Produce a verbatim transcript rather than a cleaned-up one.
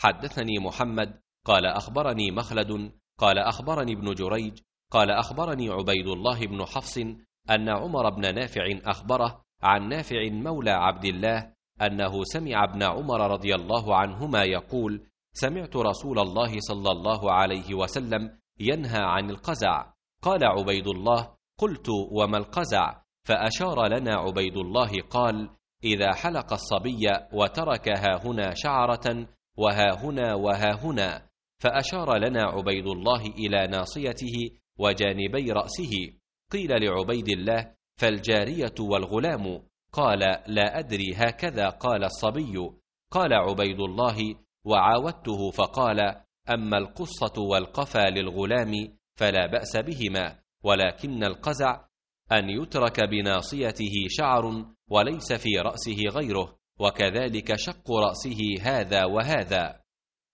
حدثني محمد قال أخبرني مخلد قال أخبرني ابن جريج قال أخبرني عبيد الله بن حفص أن عمر بن نافع أخبره عن نافع مولى عبد الله أنه سمع ابن عمر رضي الله عنهما يقول: سمعت رسول الله صلى الله عليه وسلم ينهى عن القزع. قال عبيد الله: قلت: وما القزع؟ فأشار لنا عبيد الله قال: إذا حلق الصبي وترك ها هنا شعرة وها هنا وها هنا. فأشار لنا عبيد الله إلى ناصيته وجانبي رأسه. قيل لعبيد الله: فالجارية والغلام؟ قال: لا أدري، هكذا قال الصبي. قال عبيد الله: وعاودته فقال: أما القصة والقفا للغلام فلا بأس بهما، ولكن القزع أن يترك بناصيته شعر وليس في رأسه غيره، وكذلك شق رأسه هذا وهذا.